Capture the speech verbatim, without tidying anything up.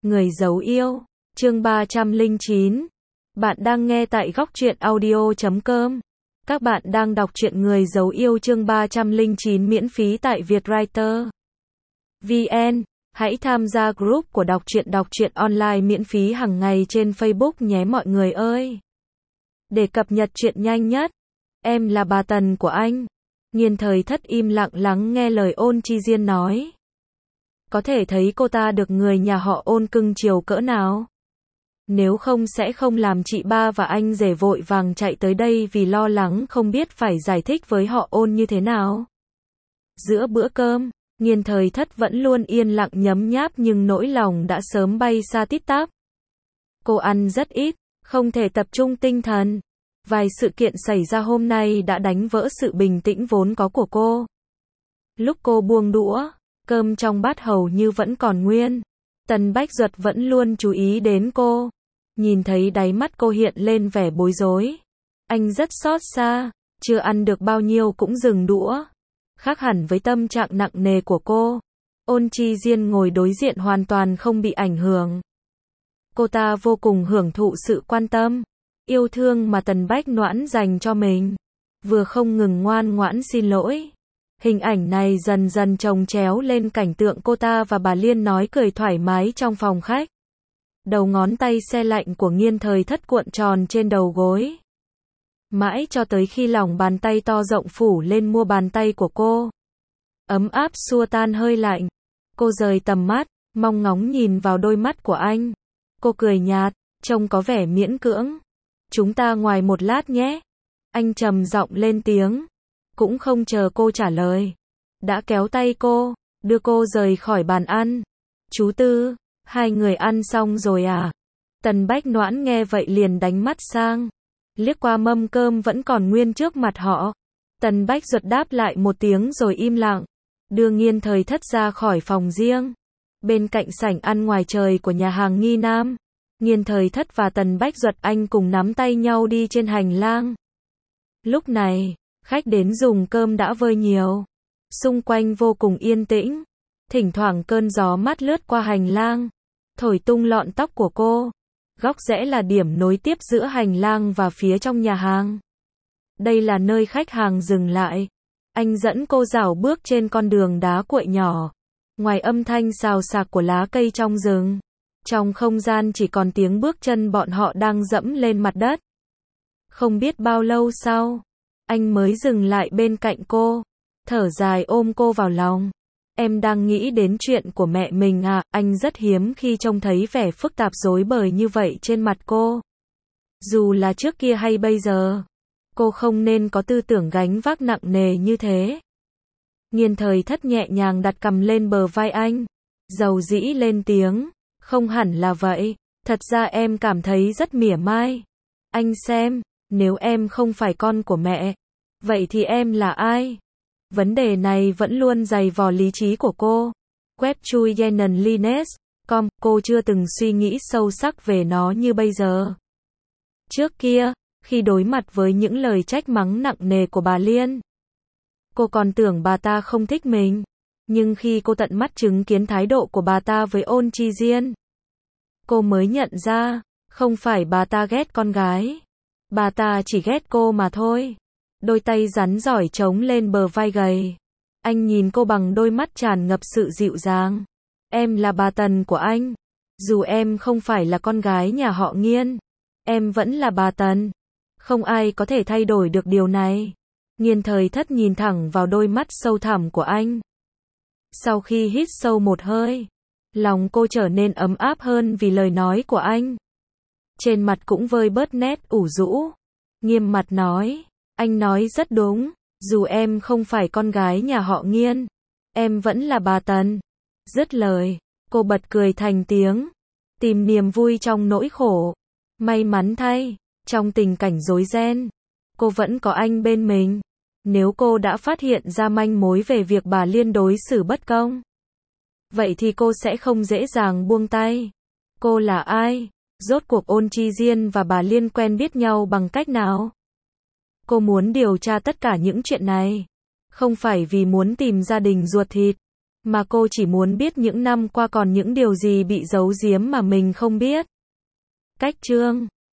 Người giấu yêu, chương ba trăm lẻ chín. Bạn đang nghe tại góc truyện audio chấm com. Các bạn đang đọc truyện Người giấu yêu chương ba trăm lẻ chín miễn phí tại Vietwriter vê en. Hãy tham gia group của đọc truyện đọc truyện online miễn phí hàng ngày trên Facebook nhé mọi người ơi. Để cập nhật truyện nhanh nhất, em là bà Tần của anh. Nghiên Thời Thất im lặng lắng nghe lời Ôn Chi Diên nói. Có thể thấy cô ta được người nhà họ Ôn cưng chiều cỡ nào. Nếu không sẽ không làm chị ba và anh rể vội vàng chạy tới đây vì lo lắng không biết phải giải thích với họ Ôn như thế nào. Giữa bữa cơm, Nghiên Thời Thất vẫn luôn yên lặng nhấm nháp nhưng nỗi lòng đã sớm bay xa tít tắp. Cô ăn rất ít, không thể tập trung tinh thần. Vài sự kiện xảy ra hôm nay đã đánh vỡ sự bình tĩnh vốn có của cô. Lúc cô buông đũa, cơm trong bát hầu như vẫn còn nguyên. Tần Bách Duật vẫn luôn chú ý đến cô. Nhìn thấy đáy mắt cô hiện lên vẻ bối rối. Anh rất xót xa, chưa ăn được bao nhiêu cũng dừng đũa. Khác hẳn với tâm trạng nặng nề của cô. Ôn Chi Diên ngồi đối diện hoàn toàn không bị ảnh hưởng. Cô ta vô cùng hưởng thụ sự quan tâm, yêu thương mà Tần Bách Noãn dành cho mình. Vừa không ngừng ngoan ngoãn xin lỗi. Hình ảnh này dần dần chồng chéo lên cảnh tượng cô ta và bà Liên nói cười thoải mái trong phòng khách. Đầu ngón tay se lạnh của Nghiên Thời Thất cuộn tròn trên đầu gối. Mãi cho tới khi lòng bàn tay to rộng phủ lên mu bàn tay của cô. Ấm áp xua tan hơi lạnh. Cô rời tầm mắt, mong ngóng nhìn vào đôi mắt của anh. Cô cười nhạt, trông có vẻ miễn cưỡng. Chúng ta ngoài một lát nhé. Anh trầm giọng lên tiếng. Cũng không chờ cô trả lời. Đã kéo tay cô, đưa cô rời khỏi bàn ăn. Chú Tư, hai người ăn xong rồi à? Tần Bách Noãn nghe vậy liền đánh mắt sang. Liếc qua mâm cơm vẫn còn nguyên trước mặt họ. Tần Bách Duật đáp lại một tiếng rồi im lặng. Đưa Nghiên Thời Thất ra khỏi phòng riêng. Bên cạnh sảnh ăn ngoài trời của nhà hàng Nghi Nam. Nghiên Thời Thất và Tần Bách Duật anh cùng nắm tay nhau đi trên hành lang. Lúc này, khách đến dùng cơm đã vơi nhiều. Xung quanh vô cùng yên tĩnh. Thỉnh thoảng cơn gió mát lướt qua hành lang, thổi tung lọn tóc của cô. Góc rẽ là điểm nối tiếp giữa hành lang và phía trong nhà hàng. Đây là nơi khách hàng dừng lại. Anh dẫn cô dạo bước trên con đường đá cuội nhỏ. Ngoài âm thanh xào xạc của lá cây trong rừng, trong không gian chỉ còn tiếng bước chân bọn họ đang dẫm lên mặt đất. Không biết bao lâu sau, anh mới dừng lại bên cạnh cô, thở dài ôm cô vào lòng. Em đang nghĩ đến chuyện của mẹ mình à? Anh rất hiếm khi trông thấy vẻ phức tạp rối bời như vậy trên mặt cô. Dù là trước kia hay bây giờ, cô không nên có tư tưởng gánh vác nặng nề như thế. Nghiên Thời Thất nhẹ nhàng đặt cằm lên bờ vai anh, dầu dĩ lên tiếng. Không hẳn là vậy, thật ra em cảm thấy rất mỉa mai. Anh xem, nếu em không phải con của mẹ, vậy thì em là ai? Vấn đề này vẫn luôn dày vò lý trí của cô. Web chui Yenan Lines chấm com, cô chưa từng suy nghĩ sâu sắc về nó như bây giờ. Trước kia, khi đối mặt với những lời trách mắng nặng nề của bà Liên, cô còn tưởng bà ta không thích mình. Nhưng khi cô tận mắt chứng kiến thái độ của bà ta với Ôn Chi Diên, cô mới nhận ra, không phải bà ta ghét con gái. Bà ta chỉ ghét cô mà thôi. Đôi tay rắn giỏi trống lên bờ vai gầy. Anh nhìn cô bằng đôi mắt tràn ngập sự dịu dàng. Em là bà Tần của anh. Dù em không phải là con gái nhà họ Nghiên, em vẫn là bà Tần. Không ai có thể thay đổi được điều này. Nghiên Thời Thất nhìn thẳng vào đôi mắt sâu thẳm của anh. Sau khi hít sâu một hơi, lòng cô trở nên ấm áp hơn vì lời nói của anh. Trên mặt cũng vơi bớt nét ủ rũ. Nghiêm mặt nói. Anh nói rất đúng, dù em không phải con gái nhà họ Nghiên, em vẫn là bà Tần. Dứt lời, cô bật cười thành tiếng, tìm niềm vui trong nỗi khổ. May mắn thay, trong tình cảnh rối ren, cô vẫn có anh bên mình. Nếu cô đã phát hiện ra manh mối về việc bà Liên đối xử bất công, vậy thì cô sẽ không dễ dàng buông tay. Cô là ai? Rốt cuộc Ôn Chi Diên và bà Liên quen biết nhau bằng cách nào? Cô muốn điều tra tất cả những chuyện này, không phải vì muốn tìm gia đình ruột thịt, mà cô chỉ muốn biết những năm qua còn những điều gì bị giấu giếm mà mình không biết. Cách chương